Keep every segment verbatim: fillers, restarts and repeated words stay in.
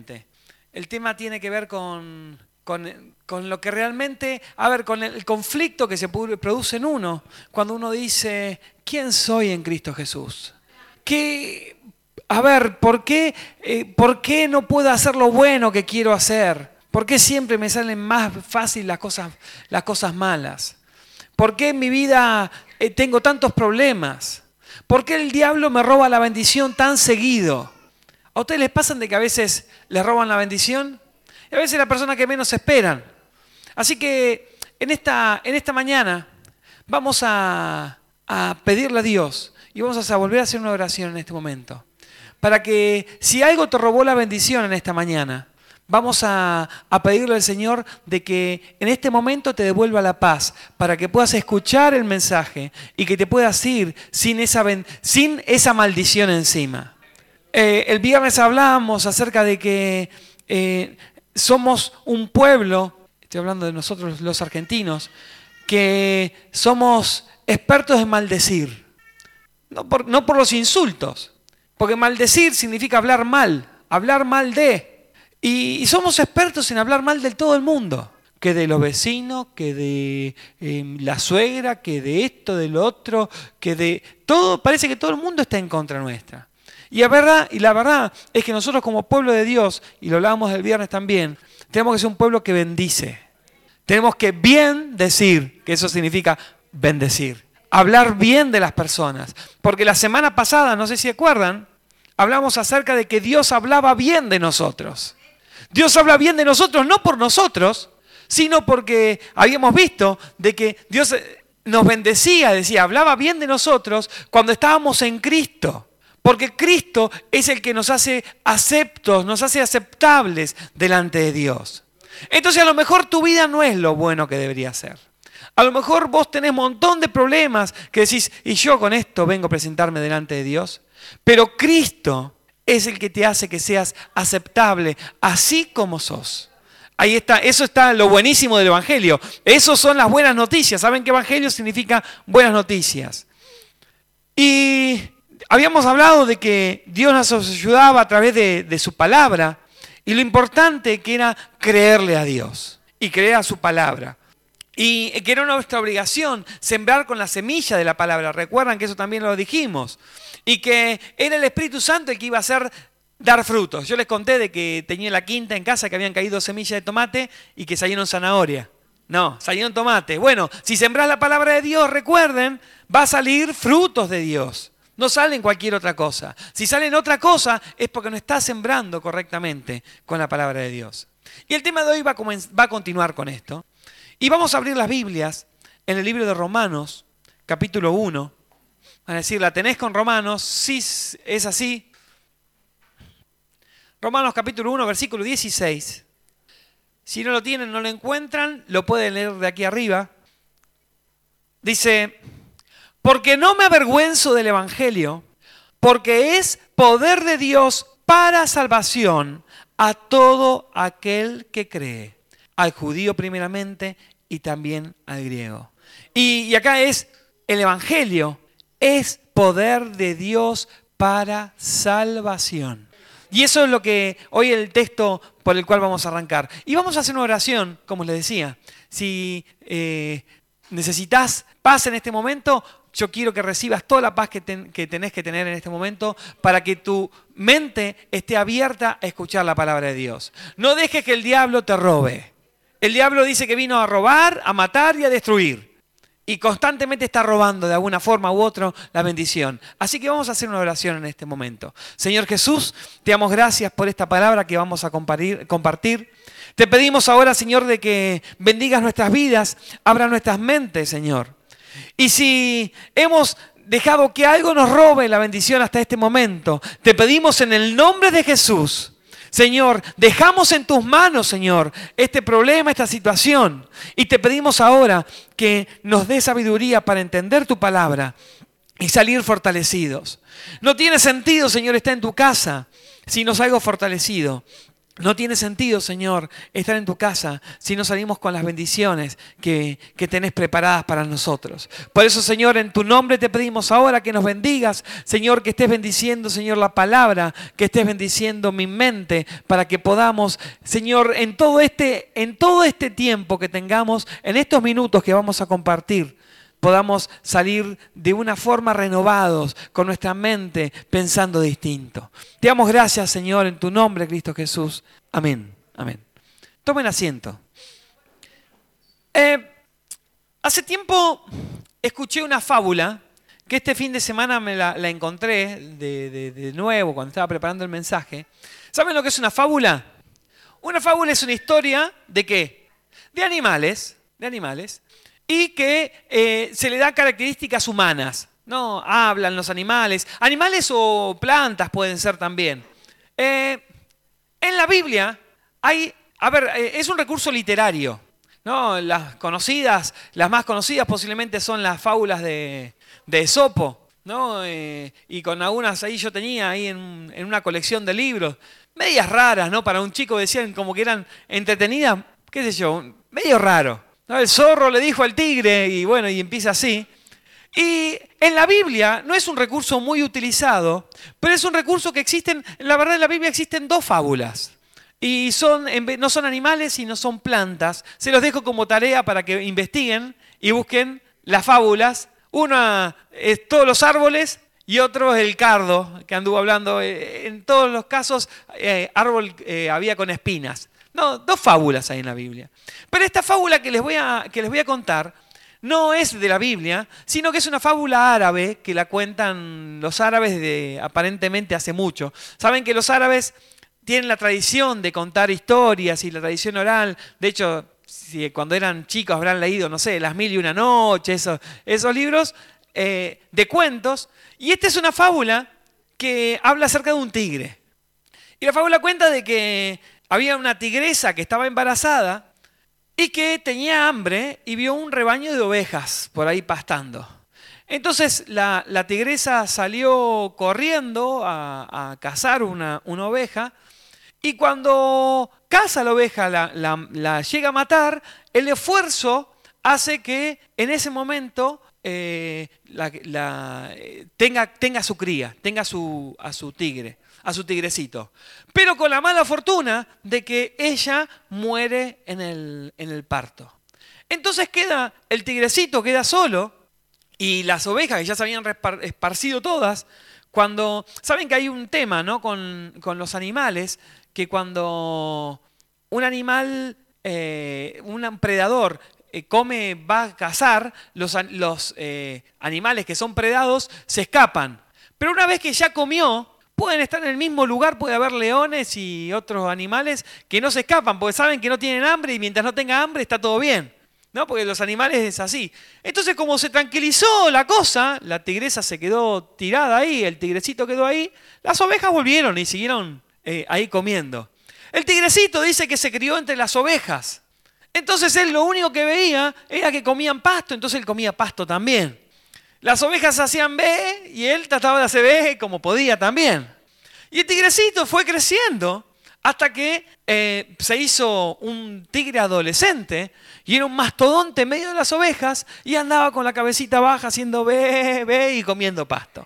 El tema tiene que ver con, con, con lo que realmente, a ver, con el conflicto que se produce en uno cuando uno dice, ¿quién soy en Cristo Jesús? ¿Qué, a ver, ¿por qué, eh, ¿por qué no puedo hacer lo bueno que quiero hacer? ¿Por qué siempre me salen más fácil las cosas, las cosas malas? ¿Por qué en mi vida eh, tengo tantos problemas? ¿Por qué el diablo me roba la bendición tan seguido? ¿A ustedes les pasan de que a veces les roban la bendición? Y a veces la persona que menos esperan. Así que en esta, en esta mañana vamos a, a pedirle a Dios y vamos a volver a hacer una oración en este momento. Para que si algo te robó la bendición en esta mañana, vamos a, a pedirle al Señor de que en este momento te devuelva la paz para que puedas escuchar el mensaje y que te puedas ir sin esa, sin esa maldición encima. Eh, el viernes hablábamos acerca de que eh, somos un pueblo, estoy hablando de nosotros los argentinos, que somos expertos en maldecir. No por, no por los insultos, porque maldecir significa hablar mal, hablar mal de. Y, y somos expertos en hablar mal de todo el mundo. Que de los vecinos, que de eh, la suegra, que de esto, de lo otro, que de todo, parece que todo el mundo está en contra nuestra. Y la verdad, y la verdad es que nosotros como pueblo de Dios, y lo hablábamos el viernes también, tenemos que ser un pueblo que bendice. Tenemos que bien decir, que eso significa bendecir. Hablar bien de las personas. Porque la semana pasada, no sé si acuerdan, hablamos acerca de que Dios hablaba bien de nosotros. Dios habla bien de nosotros, no por nosotros, sino porque habíamos visto de que Dios nos bendecía, decía, hablaba bien de nosotros cuando estábamos en Cristo. Porque Cristo es el que nos hace aceptos, nos hace aceptables delante de Dios. Entonces a lo mejor tu vida no es lo bueno que debería ser. A lo mejor vos tenés un montón de problemas que decís, y yo con esto vengo a presentarme delante de Dios. Pero Cristo es el que te hace que seas aceptable, así como sos. Ahí está, eso está lo buenísimo del Evangelio. Esas son las buenas noticias. ¿Saben qué Evangelio significa buenas noticias? Y habíamos hablado de que Dios nos ayudaba a través de, de su palabra y lo importante que era creerle a Dios y creer a su palabra. Y que era nuestra obligación sembrar con la semilla de la palabra. Recuerdan que eso también lo dijimos. Y que era el Espíritu Santo el que iba a hacer dar frutos. Yo les conté de que tenía la quinta en casa que habían caído semillas de tomate y que salieron zanahoria. No, salieron tomate. Bueno, si sembrás la palabra de Dios, recuerden, va a salir frutos de Dios. No salen cualquier otra cosa. Si salen otra cosa es porque no estás sembrando correctamente con la palabra de Dios. Y el tema de hoy va a, va a continuar con esto. Y vamos a abrir las Biblias en el libro de Romanos, capítulo uno. Van a decir, ¿la tenés con Romanos? Sí, es así. Romanos capítulo uno, versículo dieciséis. Si no lo tienen, no lo encuentran, lo pueden leer de aquí arriba. Dice, porque no me avergüenzo del Evangelio, porque es poder de Dios para salvación a todo aquel que cree, al judío primeramente y también al griego. Y, y acá es el Evangelio, es poder de Dios para salvación. Y eso es lo que hoy el texto por el cual vamos a arrancar. Y vamos a hacer una oración, como les decía. Si eh, necesitas paz en este momento, yo quiero que recibas toda la paz que, ten, que tenés que tener en este momento para que tu mente esté abierta a escuchar la palabra de Dios. No dejes que el diablo te robe. El diablo dice que vino a robar, a matar y a destruir. Y constantemente está robando de alguna forma u otra la bendición. Así que vamos a hacer una oración en este momento. Señor Jesús, te damos gracias por esta palabra que vamos a compartir. Te pedimos ahora, Señor, de que bendigas nuestras vidas, abra nuestras mentes, Señor. Y si hemos dejado que algo nos robe la bendición hasta este momento, te pedimos en el nombre de Jesús, Señor, dejamos en tus manos, Señor, este problema, esta situación. Y te pedimos ahora que nos dé sabiduría para entender tu palabra y salir fortalecidos. No tiene sentido, Señor, estar en tu casa si no salgo fortalecido. No tiene sentido, Señor, estar en tu casa si no salimos con las bendiciones que, que tenés preparadas para nosotros. Por eso, Señor, en tu nombre te pedimos ahora que nos bendigas. Señor, que estés bendiciendo, Señor, la palabra, que estés bendiciendo mi mente para que podamos, Señor, en todo este, en todo este tiempo que tengamos, en estos minutos que vamos a compartir, podamos salir de una forma renovados, con nuestra mente pensando distinto. Te damos gracias, Señor, en tu nombre, Cristo Jesús. Amén. Amén. Tomen asiento. Eh, hace tiempo escuché una fábula, que este fin de semana me la, la encontré de, de, de nuevo cuando estaba preparando el mensaje. ¿Saben lo que es una fábula? Una fábula es una historia ¿de qué? De animales, de animales. Y que eh, se le da características humanas, ¿no? Hablan los animales, animales o plantas pueden ser también. Eh, en la Biblia hay, a ver, eh, es un recurso literario, ¿no? Las conocidas, las más conocidas posiblemente son las fábulas de, de Esopo, ¿no? Eh, y con algunas ahí yo tenía ahí en, en una colección de libros, medias raras, ¿no? Para un chico decían como que eran entretenidas, qué sé yo, medio raro. ¿No? El zorro le dijo al tigre y bueno, y empieza así. Y en la Biblia no es un recurso muy utilizado, pero es un recurso que existen, la verdad en la Biblia existen dos fábulas. Y son, no son animales y no son plantas. Se los dejo como tarea para que investiguen y busquen las fábulas. Una es todos los árboles y otro es el cardo, que anduvo hablando. En todos los casos, eh, árbol eh, había con espinas. No, dos fábulas hay en la Biblia. Pero esta fábula que les voy a, que les voy a contar no es de la Biblia, sino que es una fábula árabe que la cuentan los árabes de, aparentemente hace mucho. Saben que los árabes tienen la tradición de contar historias y la tradición oral. De hecho, si cuando eran chicos habrán leído, no sé, Las Mil y Una Noches, esos, esos libros eh, de cuentos. Y esta es una fábula que habla acerca de un tigre. Y la fábula cuenta de que había una tigresa que estaba embarazada y que tenía hambre y vio un rebaño de ovejas por ahí pastando. Entonces la, la tigresa salió corriendo a, a cazar una, una oveja y cuando caza la oveja, la, la, la llega a matar, el esfuerzo hace que en ese momento eh, la, la, eh, tenga, tenga su cría, tenga su, a su tigre. a su tigrecito, pero con la mala fortuna de que ella muere en el, en el parto. Entonces queda el tigrecito, queda solo, y las ovejas que ya se habían esparcido todas, cuando, saben que hay un tema, ¿no? con, con los animales, que cuando un animal, eh, un predador, eh, come, va a cazar, los, los eh, animales que son predados se escapan. Pero una vez que ya comió, pueden estar en el mismo lugar, puede haber leones y otros animales que no se escapan, porque saben que no tienen hambre y mientras no tenga hambre está todo bien, ¿no? Porque los animales es así. Entonces, como se tranquilizó la cosa, la tigresa se quedó tirada ahí, el tigrecito quedó ahí, las ovejas volvieron y siguieron eh, ahí comiendo. El tigrecito dice que se crió entre las ovejas. Entonces él lo único que veía era que comían pasto, entonces él comía pasto también. Las ovejas hacían B y él trataba de hacer B como podía también. Y el tigrecito fue creciendo hasta que eh, se hizo un tigre adolescente y era un mastodonte en medio de las ovejas y andaba con la cabecita baja haciendo B, B y comiendo pasto.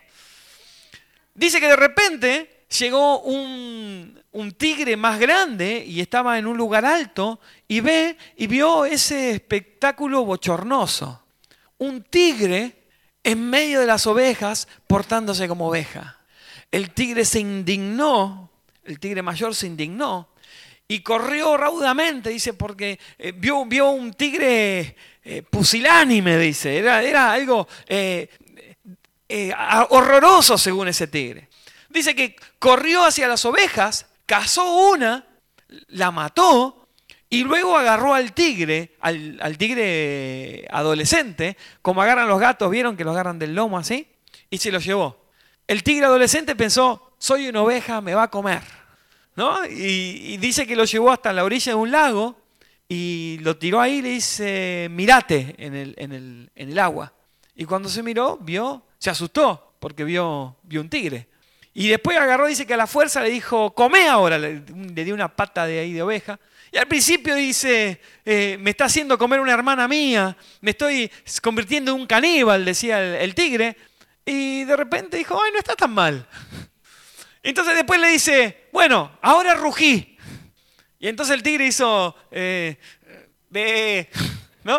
Dice que de repente llegó un, un tigre más grande y estaba en un lugar alto y ve y vio ese espectáculo bochornoso. Un tigre en medio de las ovejas, portándose como oveja. El tigre se indignó, el tigre mayor se indignó y corrió raudamente, dice, porque eh, vio, vio un tigre eh, pusilánime, dice. Era, era algo eh, eh, horroroso según ese tigre. Dice que corrió hacia las ovejas, cazó una, la mató, y luego agarró al tigre, al, al tigre adolescente, como agarran los gatos, ¿vieron que los agarran del lomo así? Y se lo llevó. El tigre adolescente pensó, soy una oveja, me va a comer, ¿no? Y, y dice que lo llevó hasta la orilla de un lago y lo tiró ahí y le dice, mirate en el, en el, en el agua. Y cuando se miró, vio, se asustó porque vio, vio un tigre. Y después agarró, dice que a la fuerza le dijo, comé ahora, le, le dio una pata de ahí de oveja. Y al principio dice, eh, me está haciendo comer una hermana mía, me estoy convirtiendo en un caníbal, decía el, el tigre. Y de repente dijo, ay, no está tan mal. Entonces después le dice, bueno, ahora rugí. Y entonces el tigre hizo, eh, ve, ¿no?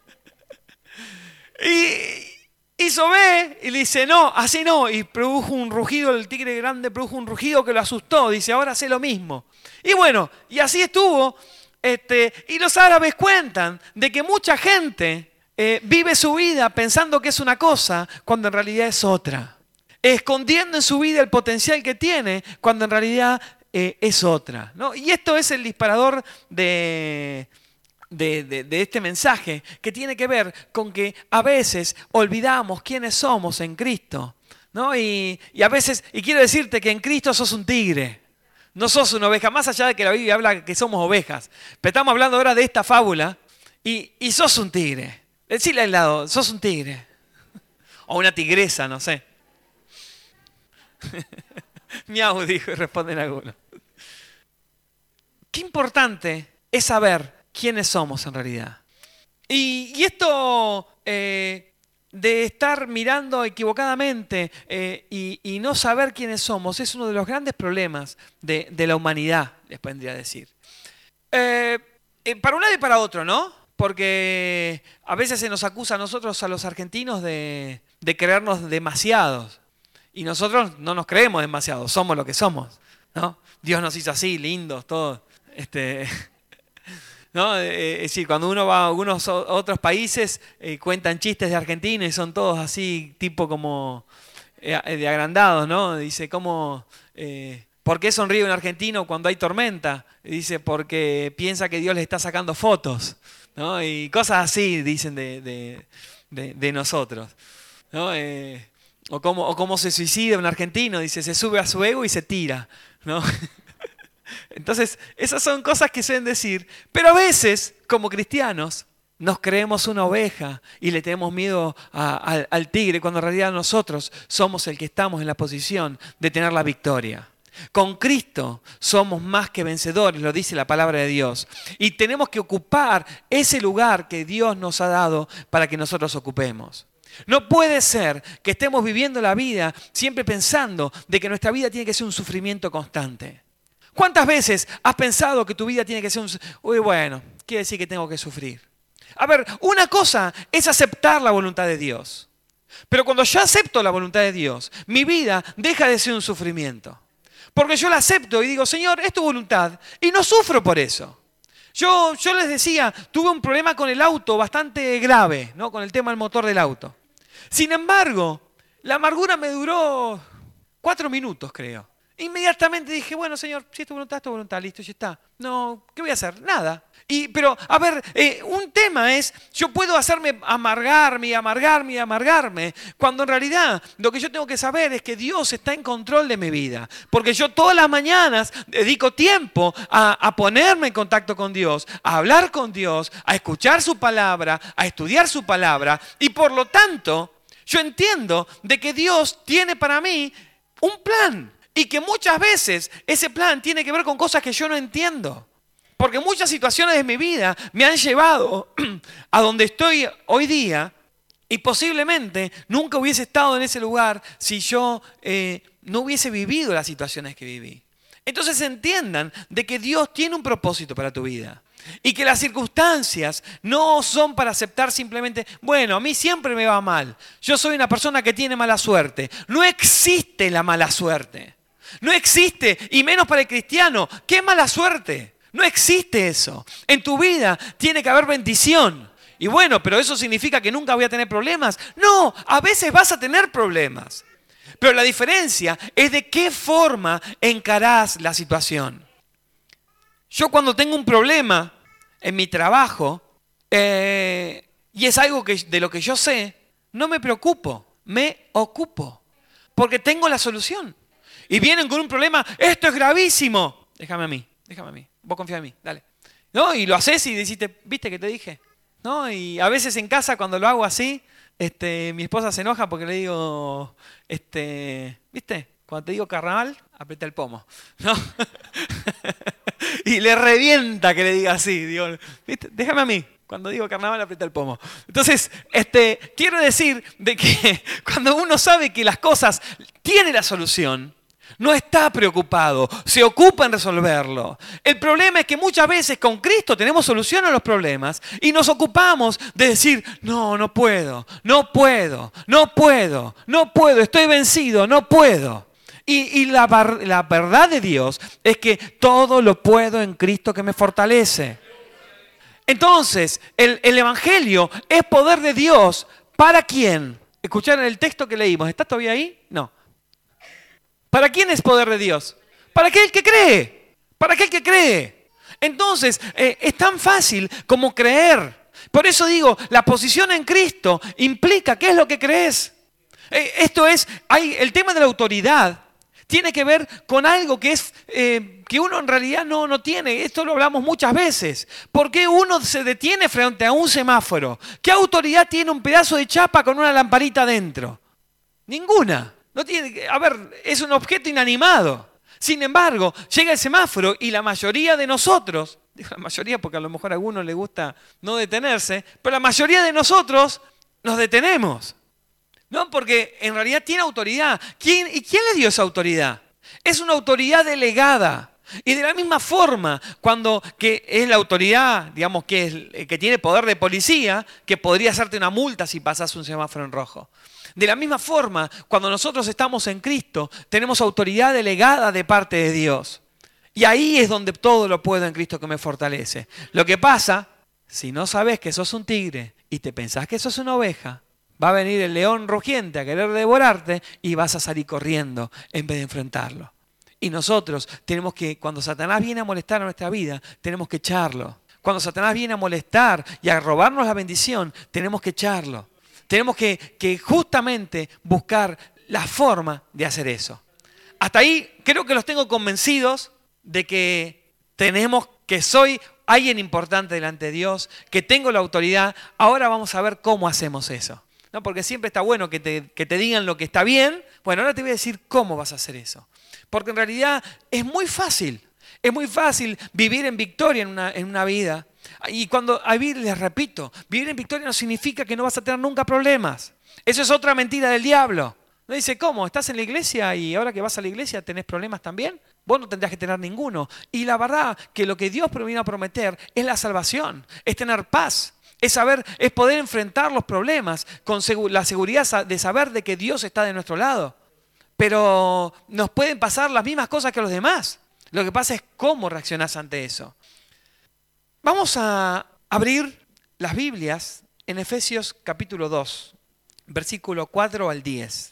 Y hizo ve y le dice, no, así no. Y produjo un rugido, el tigre grande produjo un rugido que lo asustó. Dice, ahora hace lo mismo. Y bueno, y así estuvo. Este, y los árabes cuentan de que mucha gente eh, vive su vida pensando que es una cosa cuando en realidad es otra. Escondiendo en su vida el potencial que tiene cuando en realidad eh, es otra, ¿no? Y esto es el disparador de... De, de, de este mensaje, que tiene que ver con que a veces olvidamos quiénes somos en Cristo, ¿no? Y, y a veces, y quiero decirte que en Cristo sos un tigre, no sos una oveja, más allá de que la Biblia habla que somos ovejas. Pero estamos hablando ahora de esta fábula y, y sos un tigre. Decirle al lado, sos un tigre. O una tigresa, no sé. Miau, dijo y responden algunos. Qué importante es saber quiénes somos en realidad. Y, y esto eh, de estar mirando equivocadamente eh, y, y no saber quiénes somos es uno de los grandes problemas de, de la humanidad, les podría decir. Eh, eh, para un lado y para otro, ¿no? Porque a veces se nos acusa a nosotros, a los argentinos, de, de creernos demasiados. Y nosotros no nos creemos demasiado, somos lo que somos, ¿no? Dios nos hizo así, lindos, todos. Este... ¿No? Eh, es decir, cuando uno va a algunos otros países, eh, cuentan chistes de Argentina y son todos así, tipo como eh, de agrandados, ¿no? Dice, ¿cómo, eh, ¿por qué sonríe un argentino cuando hay tormenta? Y dice, porque piensa que Dios le está sacando fotos, ¿no? Y cosas así dicen de, de, de, de nosotros, ¿no? Eh, o, cómo, o cómo se suicida un argentino, dice, se sube a su ego y se tira, ¿no? Entonces, esas son cosas que suelen decir, pero a veces, como cristianos, nos creemos una oveja y le tenemos miedo a, a, al tigre, cuando en realidad nosotros somos el que estamos en la posición de tener la victoria. Con Cristo somos más que vencedores, lo dice la palabra de Dios. Y tenemos que ocupar ese lugar que Dios nos ha dado para que nosotros ocupemos. No puede ser que estemos viviendo la vida siempre pensando de que nuestra vida tiene que ser un sufrimiento constante. ¿Cuántas veces has pensado que tu vida tiene que ser un... Uy, bueno, quiere decir que tengo que sufrir. A ver, una cosa es aceptar la voluntad de Dios. Pero cuando yo acepto la voluntad de Dios, mi vida deja de ser un sufrimiento. Porque yo la acepto y digo, Señor, es tu voluntad. Y no sufro por eso. Yo, yo les decía, tuve un problema con el auto bastante grave, ¿no? Con el tema del motor del auto. Sin embargo, la amargura me duró cuatro minutos, creo. Inmediatamente dije, bueno, Señor, si es tu voluntad, es tu voluntad, listo, ya está. No, ¿qué voy a hacer? Nada. Y, pero, a ver, eh, un tema es, yo puedo hacerme amargarme y amargarme y amargarme, cuando en realidad lo que yo tengo que saber es que Dios está en control de mi vida. Porque yo todas las mañanas dedico tiempo a, a ponerme en contacto con Dios, a hablar con Dios, a escuchar su palabra, a estudiar su palabra. Y por lo tanto, yo entiendo de que Dios tiene para mí un plan. Y que muchas veces ese plan tiene que ver con cosas que yo no entiendo. Porque muchas situaciones de mi vida me han llevado a donde estoy hoy día y posiblemente nunca hubiese estado en ese lugar si yo eh, no hubiese vivido las situaciones que viví. Entonces entiendan de que Dios tiene un propósito para tu vida. Y que las circunstancias no son para aceptar simplemente, bueno, a mí siempre me va mal. Yo soy una persona que tiene mala suerte. No existe la mala suerte. No existe, y menos para el cristiano. ¡Qué mala suerte! No existe eso. En tu vida tiene que haber bendición. Y bueno, pero ¿eso significa que nunca voy a tener problemas? No, a veces vas a tener problemas. Pero la diferencia es de qué forma encarás la situación. Yo cuando tengo un problema en mi trabajo, eh, y es algo que, de lo que yo sé, no me preocupo, me ocupo. Porque tengo la solución. Y vienen con un problema, esto es gravísimo. Déjame a mí, déjame a mí. Vos confía en mí, dale. ¿No? Y lo haces y decís, ¿viste que te dije? ¿No? Y a veces en casa cuando lo hago así, este, mi esposa se enoja porque le digo, este, ¿viste? Cuando te digo carnaval, aprieta el pomo, ¿no? Y le revienta que le diga así. Digo, ¿viste? Déjame a mí. Cuando digo carnaval, aprieta el pomo. Entonces, este, quiero decir de que cuando uno sabe que las cosas tienen la solución, no está preocupado, se ocupa en resolverlo. El problema es que muchas veces con Cristo tenemos solución a los problemas y nos ocupamos de decir, no, no puedo, no puedo, no puedo, no puedo, estoy vencido, no puedo. Y, y la, la verdad de Dios es que todo lo puedo en Cristo que me fortalece. Entonces, el, el Evangelio es poder de Dios. ¿Para quién? ¿Escucharon el texto que leímos? ¿Está todavía ahí? No. ¿Para quién es poder de Dios? Para aquel que cree. Para aquel que cree. Entonces, eh, es tan fácil como creer. Por eso digo, la posición en Cristo implica qué es lo que crees. Eh, esto es, hay, el tema de la autoridad tiene que ver con algo que es eh, que uno en realidad no, no tiene. Esto lo hablamos muchas veces. ¿Por qué uno se detiene frente a un semáforo? ¿Qué autoridad tiene un pedazo de chapa con una lamparita adentro? Ninguna. No tiene, a ver, es un objeto inanimado. Sin embargo, llega el semáforo y la mayoría de nosotros, digo la mayoría porque a lo mejor a alguno le gusta no detenerse, pero la mayoría de nosotros nos detenemos. No, porque en realidad tiene autoridad. ¿Quién, ¿Y quién le dio esa autoridad? Es una autoridad delegada. Y de la misma forma, cuando que es la autoridad, digamos, que, es, que tiene poder de policía, que podría hacerte una multa si pasas un semáforo en rojo. De la misma forma, cuando nosotros estamos en Cristo, tenemos autoridad delegada de parte de Dios. Y ahí es donde todo lo puedo en Cristo que me fortalece. Lo que pasa, si no sabes que sos un tigre y te pensás que sos una oveja, va a venir el león rugiente a querer devorarte y vas a salir corriendo en vez de enfrentarlo. Y nosotros tenemos que, cuando Satanás viene a molestar a nuestra vida, tenemos que echarlo. Cuando Satanás viene a molestar y a robarnos la bendición, tenemos que echarlo. Tenemos que, que justamente buscar la forma de hacer eso. Hasta ahí creo que los tengo convencidos de que tenemos, que soy alguien importante delante de Dios, que tengo la autoridad. Ahora vamos a ver cómo hacemos eso. ¿No? Porque siempre está bueno que te, que te digan lo que está bien. Bueno, ahora te voy a decir cómo vas a hacer eso. Porque en realidad es muy fácil. Es muy fácil vivir en victoria en una, en una vida. Y cuando a vivir, les repito, vivir en victoria no significa que no vas a tener nunca problemas. Eso es otra mentira del diablo. No dice, ¿cómo? ¿Estás en la iglesia y ahora que vas a la iglesia tenés problemas también? Vos no tendrías que tener ninguno. Y la verdad que lo que Dios vino a prometer es la salvación, es tener paz. Es saber, es poder enfrentar los problemas con segu- la seguridad de saber de que Dios está de nuestro lado. Pero nos pueden pasar las mismas cosas que a los demás. Lo que pasa es cómo reaccionás ante eso. Vamos a abrir las Biblias en Efesios capítulo dos, versículo cuatro al diez.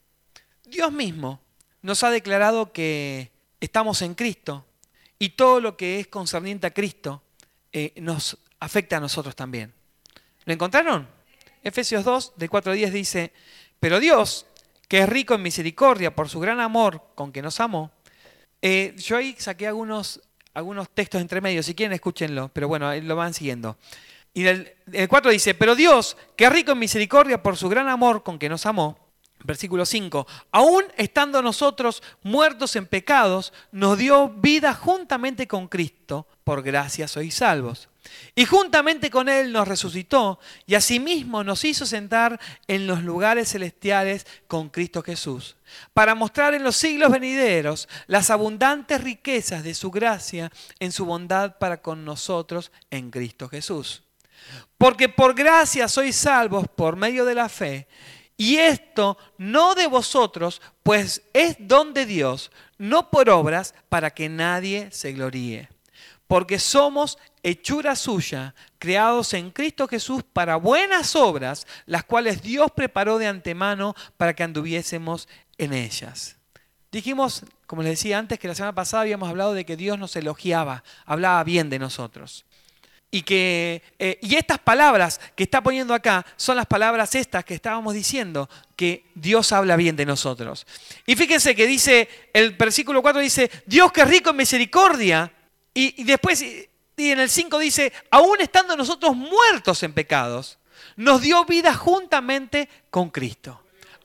Dios mismo nos ha declarado que estamos en Cristo y todo lo que es concerniente a Cristo eh, nos afecta a nosotros también. ¿Lo encontraron? Efesios dos, del cuatro al diez dice, pero Dios, que es rico en misericordia por su gran amor con que nos amó. Eh, yo ahí saqué algunos, algunos textos entre medio, si quieren escúchenlo, pero bueno, ahí lo van siguiendo. Y el, el cuatro dice, pero Dios, que es rico en misericordia por su gran amor con que nos amó, versículo cinco, aún estando nosotros muertos en pecados, nos dio vida juntamente con Cristo, por gracia sois salvos. Y juntamente con Él nos resucitó y asimismo nos hizo sentar en los lugares celestiales con Cristo Jesús, para mostrar en los siglos venideros las abundantes riquezas de su gracia en su bondad para con nosotros en Cristo Jesús. Porque por gracia sois salvos por medio de la fe, y esto no de vosotros, pues es don de Dios, no por obras, para que nadie se gloríe. Porque somos hechura suya, creados en Cristo Jesús para buenas obras, las cuales Dios preparó de antemano para que anduviésemos en ellas. Dijimos, como les decía antes, que la semana pasada habíamos hablado de que Dios nos elogiaba, hablaba bien de nosotros. Y, que, eh, y estas palabras que está poniendo acá son las palabras estas que estábamos diciendo, que Dios habla bien de nosotros. Y fíjense que dice, el versículo cuatro dice, Dios que es rico en misericordia. Y, y después, y en el cinco dice, aún estando nosotros muertos en pecados, nos dio vida juntamente con Cristo.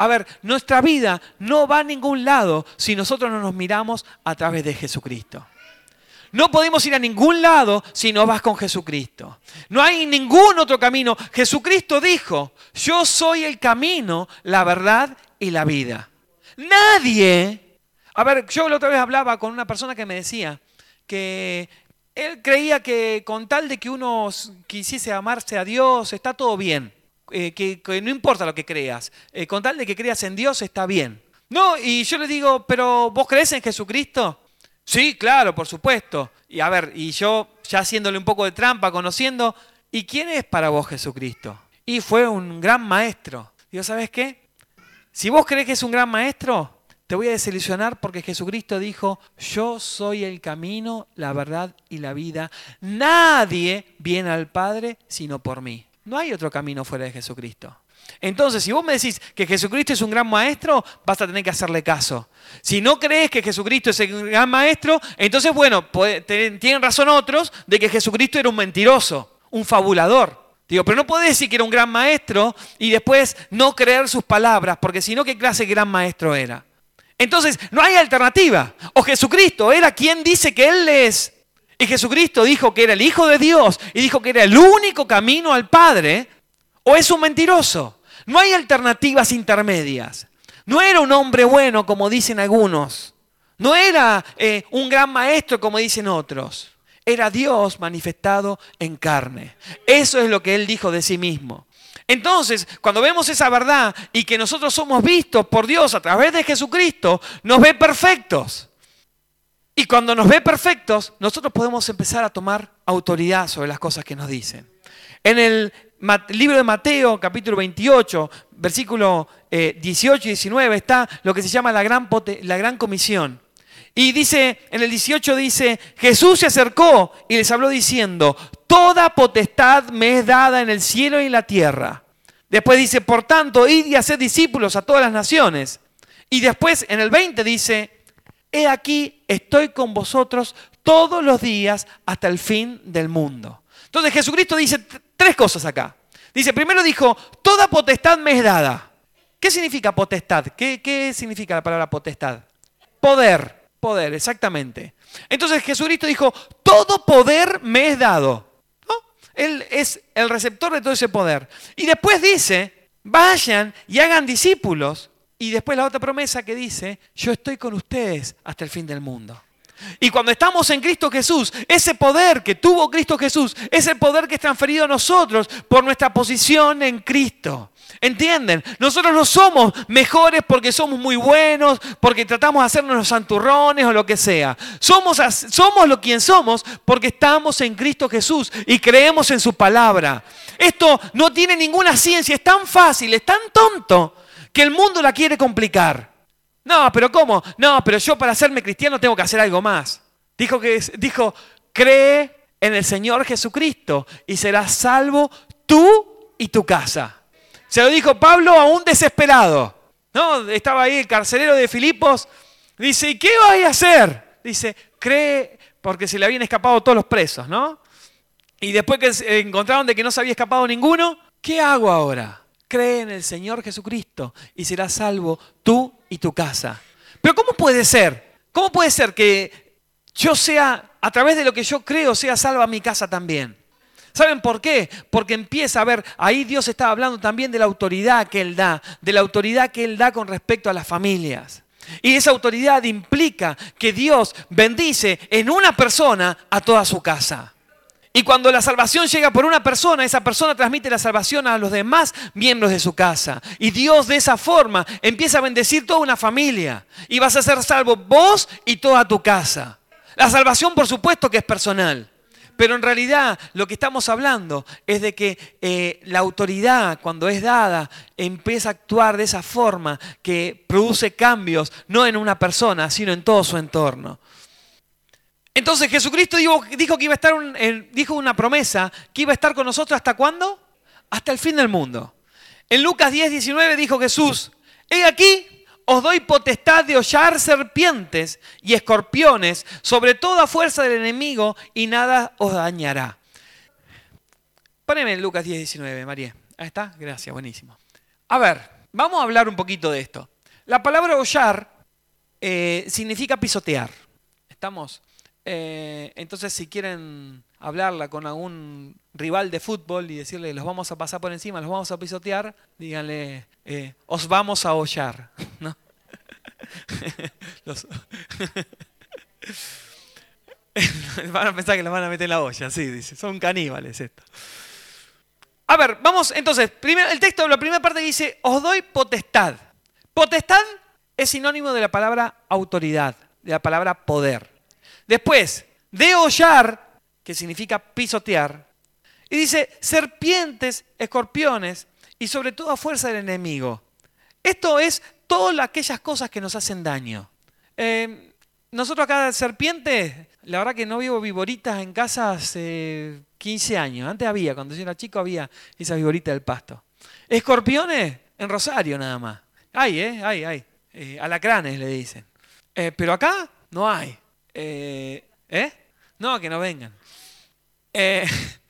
A ver, nuestra vida no va a ningún lado si nosotros no nos miramos a través de Jesucristo. No podemos ir a ningún lado si no vas con Jesucristo. No hay ningún otro camino. Jesucristo dijo, yo soy el camino, la verdad y la vida. Nadie... A ver, yo la otra vez hablaba con una persona que me decía que él creía que con tal de que uno quisiese amarse a Dios, está todo bien. Eh, que, que no importa lo que creas. Eh, con tal de que creas en Dios, está bien. No, y yo le digo, ¿pero vos crees en Jesucristo? Sí, claro, por supuesto. Y a ver, y yo ya haciéndole un poco de trampa, conociendo, ¿y quién es para vos Jesucristo? Y fue un gran maestro. Digo, ¿sabes qué? Si vos crees que es un gran maestro, te voy a desilusionar porque Jesucristo dijo, yo soy el camino, la verdad y la vida. Nadie viene al Padre sino por mí. No hay otro camino fuera de Jesucristo. Entonces, si vos me decís que Jesucristo es un gran maestro, vas a tener que hacerle caso. Si no crees que Jesucristo es el gran maestro, entonces, bueno, tienen razón otros de que Jesucristo era un mentiroso, un fabulador. Digo, pero no podés decir que era un gran maestro y después no creer sus palabras, porque si no, ¿qué clase de gran maestro era? Entonces, no hay alternativa. O Jesucristo era quien dice que Él es, y Jesucristo dijo que era el Hijo de Dios y dijo que era el único camino al Padre, o es un mentiroso. No hay alternativas intermedias. No era un hombre bueno, como dicen algunos. No era eh, un gran maestro, como dicen otros. Era Dios manifestado en carne. Eso es lo que Él dijo de sí mismo. Entonces, cuando vemos esa verdad y que nosotros somos vistos por Dios a través de Jesucristo, nos ve perfectos. Y cuando nos ve perfectos, nosotros podemos empezar a tomar autoridad sobre las cosas que nos dicen. En el libro de Mateo, capítulo veintiocho, versículo eh, dieciocho y diecinueve, está lo que se llama la gran, la gran comisión. Y dice, en el dieciocho dice, Jesús se acercó y les habló diciendo, toda potestad me es dada en el cielo y en la tierra. Después dice, por tanto, id y haced discípulos a todas las naciones. Y después, en el veinte dice, he aquí, estoy con vosotros todos los días hasta el fin del mundo. Entonces Jesucristo dice tres cosas acá. Dice, primero dijo, toda potestad me es dada. ¿Qué significa potestad? ¿Qué, qué significa la palabra potestad? Poder. Poder, exactamente. Entonces Jesucristo dijo, todo poder me es dado. ¿No? Él es el receptor de todo ese poder. Y después dice, vayan y hagan discípulos. Y después la otra promesa que dice, yo estoy con ustedes hasta el fin del mundo. Y cuando estamos en Cristo Jesús, ese poder que tuvo Cristo Jesús, es el poder que es transferido a nosotros por nuestra posición en Cristo. ¿Entienden? Nosotros no somos mejores porque somos muy buenos, porque tratamos de hacernos los santurrones o lo que sea. Somos, somos lo quien somos porque estamos en Cristo Jesús y creemos en su palabra. Esto no tiene ninguna ciencia, es tan fácil, es tan tonto que el mundo la quiere complicar. No, pero ¿cómo? No, pero yo para hacerme cristiano tengo que hacer algo más. Dijo, que, dijo, cree en el Señor Jesucristo y serás salvo tú y tu casa. Se lo dijo Pablo a un desesperado. ¿No? Estaba ahí el carcelero de Filipos. Dice, ¿y qué vais a hacer? Dice, cree, porque se le habían escapado todos los presos, ¿no? Y después que encontraron de que no se había escapado ninguno, ¿qué hago ahora? Cree en el Señor Jesucristo y serás salvo tú y tu casa. Pero ¿cómo puede ser? ¿Cómo puede ser que yo sea, a través de lo que yo creo, sea salva mi casa también? ¿Saben por qué? Porque empieza a ver, ahí Dios estaba hablando también de la autoridad que Él da, de la autoridad que Él da con respecto a las familias. Y esa autoridad implica que Dios bendice en una persona a toda su casa. Y cuando la salvación llega por una persona, esa persona transmite la salvación a los demás miembros de su casa. Y Dios de esa forma empieza a bendecir toda una familia. Y vas a ser salvo vos y toda tu casa. La salvación, por supuesto, que es personal. Pero en realidad lo que estamos hablando es de que eh, la autoridad, cuando es dada, empieza a actuar de esa forma que produce cambios, no en una persona, sino en todo su entorno. Entonces Jesucristo dijo, dijo que iba a estar, un, eh, dijo una promesa, que iba a estar con nosotros ¿hasta cuándo? Hasta el fin del mundo. En Lucas diez, diecinueve dijo Jesús, he aquí, os doy potestad de hollar serpientes y escorpiones sobre toda fuerza del enemigo y nada os dañará. Poneme en Lucas diez, diecinueve, María. Ahí está, gracias, buenísimo. A ver, vamos a hablar un poquito de esto. La palabra hollar eh, significa pisotear. ¿Estamos? Eh, entonces, si quieren hablarla con algún rival de fútbol y decirle los vamos a pasar por encima, los vamos a pisotear, díganle, eh, os vamos a hollar, ¿no? Los... van a pensar que los van a meter en la olla, sí, dice, son caníbales esto. A ver, vamos entonces, primero, el texto, la primera parte dice, os doy potestad. Potestad es sinónimo de la palabra autoridad, de la palabra poder. Después, de hollar, que significa pisotear, y dice serpientes, escorpiones y sobre todo a fuerza del enemigo. Esto es todas aquellas cosas que nos hacen daño. Eh, nosotros acá, serpientes, la verdad que no vivo viboritas en casa hace quince años. Antes había, cuando yo era chico había esa viborita del pasto. Escorpiones, en Rosario nada más. Hay, ¿eh? Hay, hay. Eh, alacranes le dicen. Eh, pero acá no hay. Eh, ¿Eh? No, que no vengan. Eh,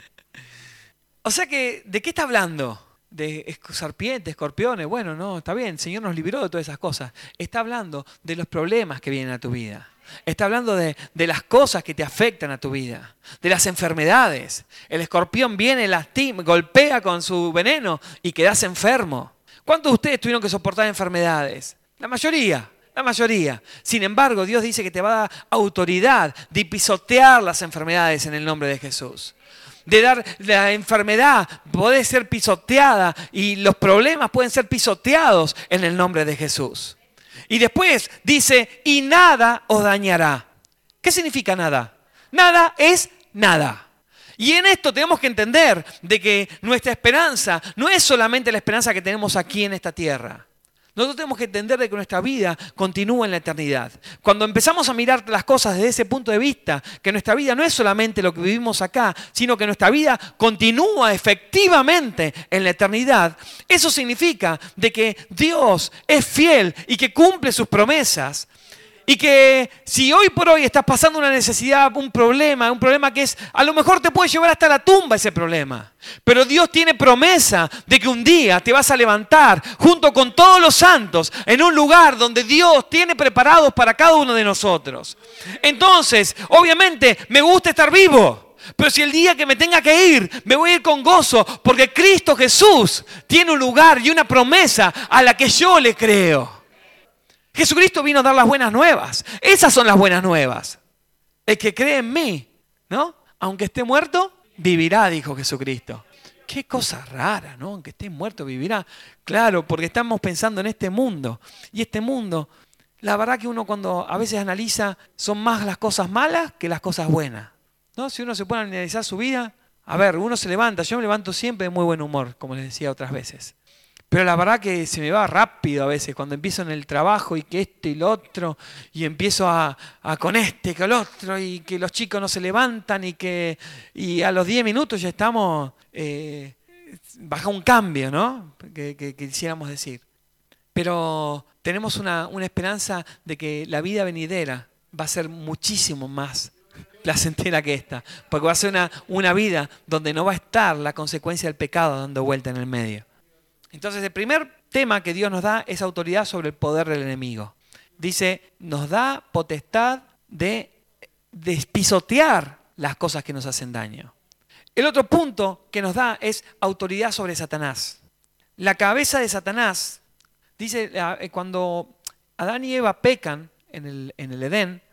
o sea que, ¿de qué está hablando? De serpientes, escorpiones. Bueno, no, está bien, el Señor nos libró de todas esas cosas. Está hablando de los problemas que vienen a tu vida. Está hablando de, de las cosas que te afectan a tu vida, de las enfermedades. El escorpión viene, lastima, golpea con su veneno y quedas enfermo. ¿Cuántos de ustedes tuvieron que soportar enfermedades? La mayoría. La mayoría. Sin embargo, Dios dice que te va a dar autoridad de pisotear las enfermedades en el nombre de Jesús. De dar la enfermedad, puede ser pisoteada y los problemas pueden ser pisoteados en el nombre de Jesús. Y después dice, y nada os dañará. ¿Qué significa nada? Nada es nada. Y en esto tenemos que entender de que nuestra esperanza no es solamente la esperanza que tenemos aquí en esta tierra. Nosotros tenemos que entender de que nuestra vida continúa en la eternidad. Cuando empezamos a mirar las cosas desde ese punto de vista, que nuestra vida no es solamente lo que vivimos acá, sino que nuestra vida continúa efectivamente en la eternidad, eso significa de que Dios es fiel y que cumple sus promesas. Y que si hoy por hoy estás pasando una necesidad, un problema, un problema que es, a lo mejor te puede llevar hasta la tumba ese problema. Pero Dios tiene promesa de que un día te vas a levantar junto con todos los santos en un lugar donde Dios tiene preparados para cada uno de nosotros. Entonces, obviamente, me gusta estar vivo. Pero si el día que me tenga que ir, me voy a ir con gozo, porque Cristo Jesús tiene un lugar y una promesa a la que yo le creo. Jesucristo vino a dar las buenas nuevas. Esas son las buenas nuevas. El que cree en mí, ¿no? Aunque esté muerto, vivirá, dijo Jesucristo. Qué cosa rara, ¿no? Aunque esté muerto, vivirá. Claro, porque estamos pensando en este mundo. Y este mundo, la verdad que uno cuando a veces analiza, son más las cosas malas que las cosas buenas, ¿no? Si uno se pone a analizar su vida, a ver, uno se levanta. Yo me levanto siempre de muy buen humor, como les decía otras veces. Pero la verdad que se me va rápido a veces cuando empiezo en el trabajo y que esto y lo otro y empiezo a, a con este que el otro y que los chicos no se levantan y que y a los diez minutos ya estamos eh, bajo un cambio, ¿no? Que, que, que quisiéramos decir. Pero tenemos una, una esperanza de que la vida venidera va a ser muchísimo más placentera que esta, porque va a ser una, una vida donde no va a estar la consecuencia del pecado dando vuelta en el medio. Entonces, el primer tema que Dios nos da es autoridad sobre el poder del enemigo. Dice, nos da potestad de, de pisotear las cosas que nos hacen daño. El otro punto que nos da es autoridad sobre Satanás. La cabeza de Satanás, dice, cuando Adán y Eva pecan en el, en el Edén,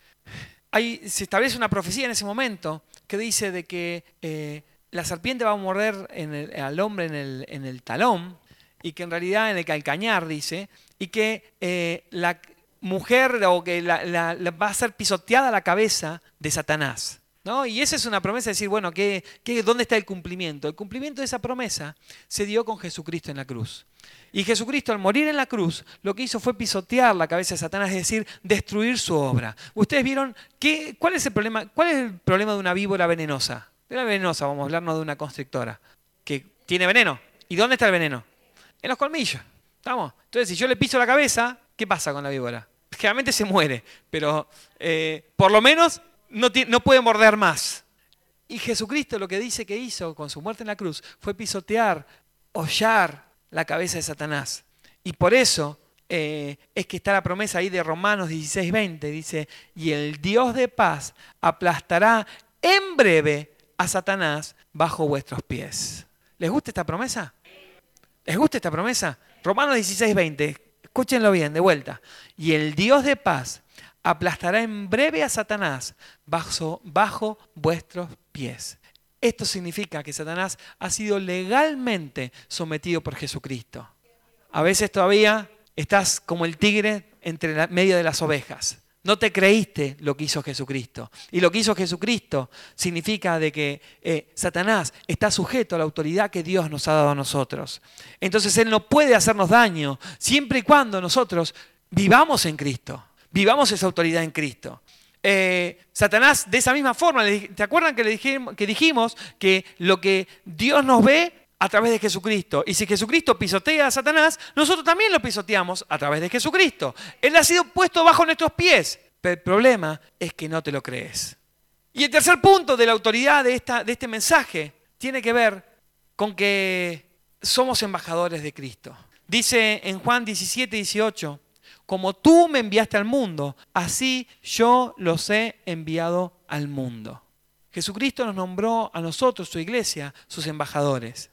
hay, se establece una profecía en ese momento que dice de que eh, la serpiente va a morder en el, al hombre en el, en el talón y que en realidad en el calcañar, dice, y que eh, la mujer o que la, la, la va a ser pisoteada la cabeza de Satanás, ¿no? Y esa es una promesa de decir, bueno, ¿qué, qué, ¿dónde está el cumplimiento? El cumplimiento de esa promesa se dio con Jesucristo en la cruz. Y Jesucristo al morir en la cruz lo que hizo fue pisotear la cabeza de Satanás, es decir, destruir su obra. ¿Ustedes vieron qué, cuál es el problema, cuál es el problema de una víbora venenosa? De una venenosa, vamos a hablarnos de una constrictora que tiene veneno. ¿Y dónde está el veneno? En los colmillos. ¿Estamos? Entonces, si yo le piso la cabeza, ¿qué pasa con la víbora? Generalmente se muere, pero eh, por lo menos no, no puede morder más. Y Jesucristo lo que dice que hizo con su muerte en la cruz fue pisotear, hollar la cabeza de Satanás. Y por eso eh, es que está la promesa ahí de Romanos dieciséis veinte. Dice, y el Dios de paz aplastará en breve a Satanás bajo vuestros pies. ¿Les gusta esta promesa? ¿Les gusta esta promesa? Romanos dieciséis veinte. Escúchenlo bien, de vuelta. Y el Dios de paz aplastará en breve a Satanás bajo, bajo vuestros pies. Esto significa que Satanás ha sido legalmente sometido por Jesucristo. A veces todavía estás como el tigre entre la, medio de las ovejas. No te creíste lo que hizo Jesucristo. Y lo que hizo Jesucristo significa de que eh, Satanás está sujeto a la autoridad que Dios nos ha dado a nosotros. Entonces Él no puede hacernos daño siempre y cuando nosotros vivamos en Cristo. Vivamos esa autoridad en Cristo. Eh, Satanás de esa misma forma, ¿te acuerdan que, le dijimos, que dijimos que lo que Dios nos ve a través de Jesucristo? Y si Jesucristo pisotea a Satanás, nosotros también lo pisoteamos a través de Jesucristo. Él ha sido puesto bajo nuestros pies. Pero el problema es que no te lo crees. Y el tercer punto de la autoridad de, esta, de este mensaje tiene que ver con que somos embajadores de Cristo. Dice en Juan diecisiete, dieciocho, como tú me enviaste al mundo, así yo los he enviado al mundo. Jesucristo nos nombró a nosotros, su iglesia, sus embajadores.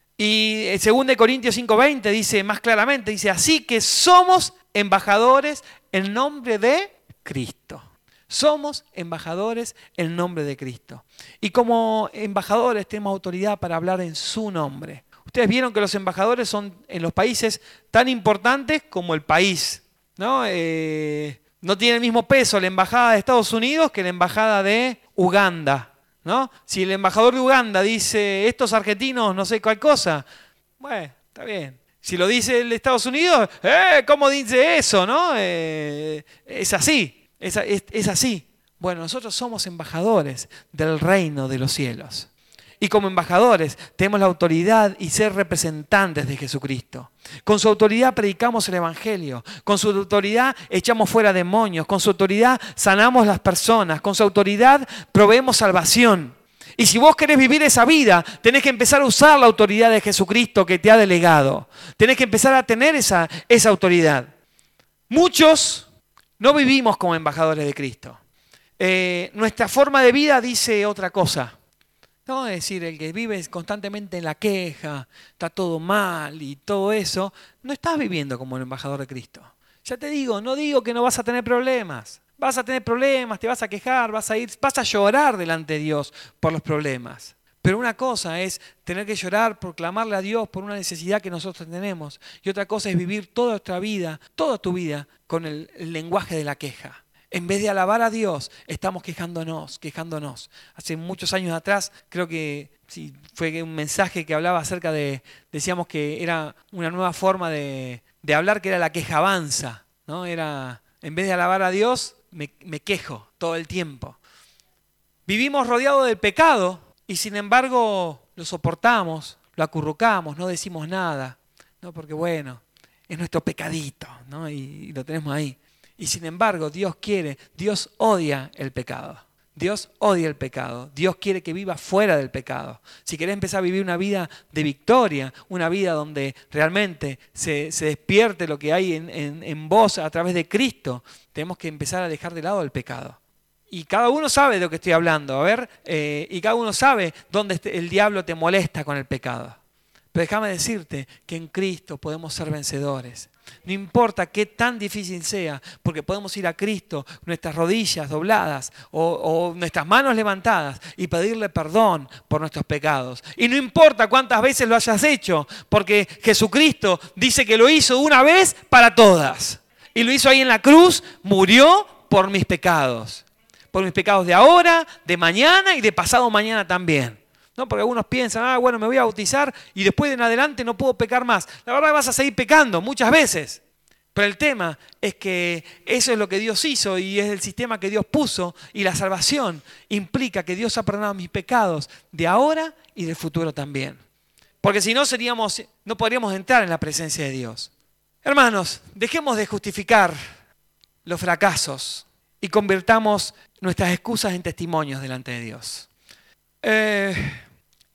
Y en segunda Corintios cinco veinte dice más claramente, dice, así que somos embajadores en nombre de Cristo. Somos embajadores en nombre de Cristo. Y como embajadores tenemos autoridad para hablar en su nombre. Ustedes vieron que los embajadores son en los países tan importantes como el país, ¿no? Eh, no tiene el mismo peso la embajada de Estados Unidos que la embajada de Uganda, ¿no? Si el embajador de Uganda dice, estos argentinos no sé cuál cosa, bueno, está bien. Si lo dice el de Estados Unidos, ¿eh? ¿Cómo dice eso, no? Eh, es así, es, es, es así. Bueno, nosotros somos embajadores del reino de los cielos. Y como embajadores tenemos la autoridad y ser representantes de Jesucristo. Con su autoridad predicamos el Evangelio. Con su autoridad echamos fuera demonios. Con su autoridad sanamos las personas. Con su autoridad proveemos salvación. Y si vos querés vivir esa vida, tenés que empezar a usar la autoridad de Jesucristo que te ha delegado. Tenés que empezar a tener esa, esa autoridad. Muchos no vivimos como embajadores de Cristo. Eh, nuestra forma de vida dice otra cosa. No, es decir, el que vive constantemente en la queja, está todo mal y todo eso, no estás viviendo como un embajador de Cristo. Ya te digo, no digo que no vas a tener problemas. Vas a tener problemas, te vas a quejar, vas a ir, vas a llorar delante de Dios por los problemas. Pero una cosa es tener que llorar, proclamarle a Dios por una necesidad que nosotros tenemos. Y otra cosa es vivir toda nuestra vida, toda tu vida, con el, el lenguaje de la queja. En vez de alabar a Dios, estamos quejándonos, quejándonos. Hace muchos años atrás, creo que sí, fue un mensaje que hablaba acerca de, decíamos que era una nueva forma de, de hablar, que era la quejabanza, ¿no? Era, en vez de alabar a Dios, me, me quejo todo el tiempo. Vivimos rodeados del pecado y sin embargo lo soportamos, lo acurrucamos, no decimos nada, ¿no? Porque bueno, es nuestro pecadito, ¿no? y, y lo tenemos ahí. Y sin embargo, Dios quiere, Dios odia el pecado. Dios odia el pecado. Dios quiere que vivas fuera del pecado. Si querés empezar a vivir una vida de victoria, una vida donde realmente se, se despierte lo que hay en, en, en vos a través de Cristo, tenemos que empezar a dejar de lado el pecado. Y cada uno sabe de lo que estoy hablando, a ver, eh, y cada uno sabe dónde el diablo te molesta con el pecado. Pero déjame decirte que en Cristo podemos ser vencedores. No importa qué tan difícil sea, porque podemos ir a Cristo, nuestras rodillas dobladas o, o nuestras manos levantadas y pedirle perdón por nuestros pecados. Y no importa cuántas veces lo hayas hecho, porque Jesucristo dice que lo hizo una vez para todas. Y lo hizo ahí en la cruz, murió por mis pecados. Por mis pecados de ahora, de mañana y de pasado mañana también. ¿No? Porque algunos piensan, ah, bueno, me voy a bautizar y después de en adelante no puedo pecar más. La verdad que vas a seguir pecando muchas veces. Pero el tema es que eso es lo que Dios hizo y es el sistema que Dios puso. Y la salvación implica que Dios ha perdonado mis pecados de ahora y del futuro también. Porque si no, seríamos, no podríamos entrar en la presencia de Dios. Hermanos, dejemos de justificar los fracasos y convirtamos nuestras excusas en testimonios delante de Dios. Eh,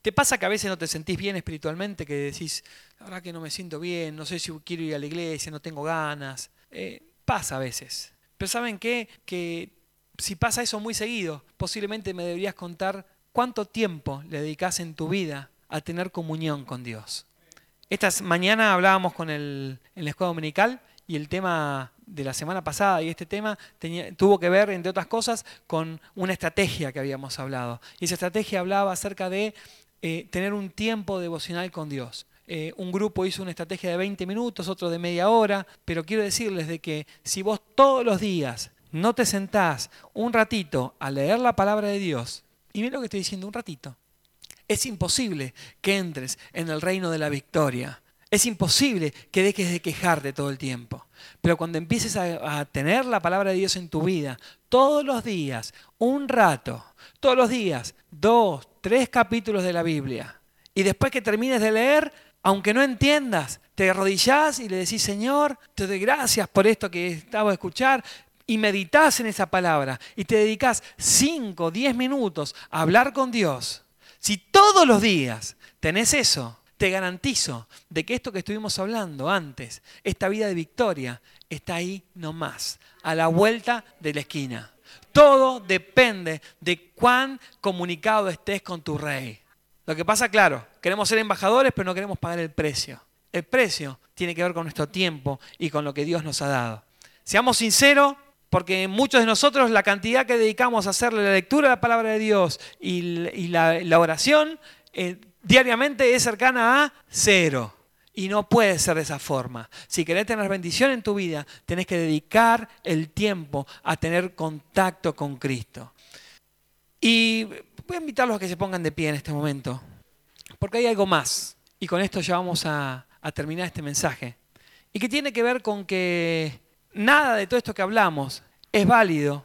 ¿Te pasa que a veces no te sentís bien espiritualmente? Que decís, la verdad que no me siento bien, no sé si quiero ir a la iglesia, no tengo ganas. Eh, pasa a veces. Pero ¿saben qué? Que si pasa eso muy seguido, posiblemente me deberías contar cuánto tiempo le dedicás en tu vida a tener comunión con Dios. Esta mañana hablábamos con el, en la escuela dominical y el tema de la semana pasada y este tema tenía, tuvo que ver, entre otras cosas, con una estrategia que habíamos hablado. Y esa estrategia hablaba acerca de eh, tener un tiempo devocional con Dios. Eh, un grupo hizo una estrategia de veinte minutos, otro de media hora, pero quiero decirles de que si vos todos los días no te sentás un ratito a leer la palabra de Dios, y mira lo que estoy diciendo, un ratito, es imposible que entres en el reino de la victoria. Es imposible que dejes de quejarte todo el tiempo. Pero cuando empieces a, a tener la palabra de Dios en tu vida, todos los días, un rato, todos los días, dos, tres capítulos de la Biblia, y después que termines de leer, aunque no entiendas, te arrodillás y le decís, Señor, te doy gracias por esto que estaba a escuchar, y meditas en esa palabra, y te dedicás cinco, diez minutos a hablar con Dios. Si todos los días tenés eso, te garantizo de que esto que estuvimos hablando antes, esta vida de victoria, está ahí nomás, a la vuelta de la esquina. Todo depende de cuán comunicado estés con tu rey. Lo que pasa, claro, queremos ser embajadores, pero no queremos pagar el precio. El precio tiene que ver con nuestro tiempo y con lo que Dios nos ha dado. Seamos sinceros, porque muchos de nosotros la cantidad que dedicamos a hacerle la lectura de la palabra de Dios y, y la, la oración eh, diariamente es cercana a cero. Y no puede ser de esa forma. Si querés tener bendición en tu vida, tenés que dedicar el tiempo a tener contacto con Cristo. Y voy a invitarlos a que se pongan de pie en este momento, porque hay algo más. Y con esto ya vamos a, a terminar este mensaje. Y que tiene que ver con que nada de todo esto que hablamos es válido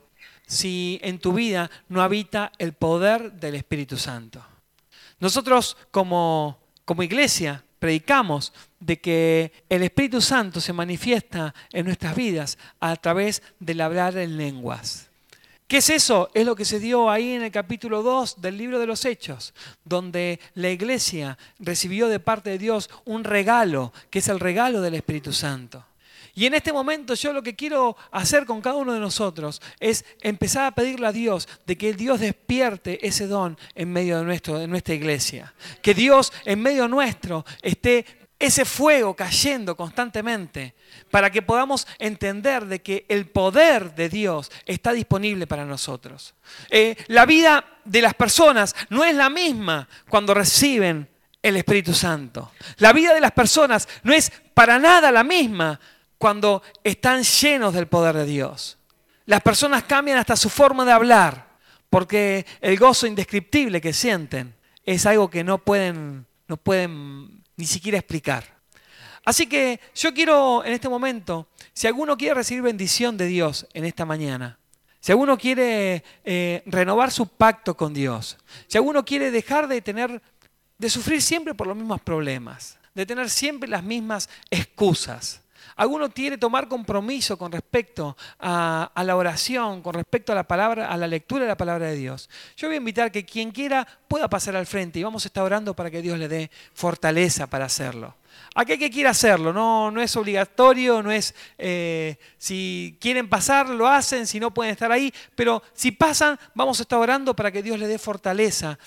si en tu vida no habita el poder del Espíritu Santo. Nosotros como, como iglesia predicamos de que el Espíritu Santo se manifiesta en nuestras vidas a través del hablar en lenguas. ¿Qué es eso? Es lo que se dio ahí en el capítulo dos del libro de los Hechos, donde la iglesia recibió de parte de Dios un regalo, que es el regalo del Espíritu Santo. Y en este momento yo lo que quiero hacer con cada uno de nosotros es empezar a pedirle a Dios de que Dios despierte ese don en medio de, nuestro, de nuestra iglesia. Que Dios en medio nuestro esté ese fuego cayendo constantemente para que podamos entender de que el poder de Dios está disponible para nosotros. Eh, la vida de las personas no es la misma cuando reciben el Espíritu Santo. La vida de las personas no es para nada la misma cuando están llenos del poder de Dios. Las personas cambian hasta su forma de hablar, porque el gozo indescriptible que sienten es algo que no pueden, no pueden ni siquiera explicar. Así que yo quiero en este momento, si alguno quiere recibir bendición de Dios en esta mañana, si alguno quiere eh, renovar su pacto con Dios, si alguno quiere dejar de tener, de sufrir siempre por los mismos problemas, de tener siempre las mismas excusas, alguno quiere tomar compromiso con respecto a, a la oración, con respecto a la palabra, a la lectura de la palabra de Dios. Yo voy a invitar que quien quiera pueda pasar al frente y vamos a estar orando para que Dios le dé fortaleza para hacerlo. Aquel que quiera hacerlo, no, no es obligatorio, no es eh, si quieren pasar, lo hacen, si no pueden estar ahí, pero si pasan, vamos a estar orando para que Dios le dé fortaleza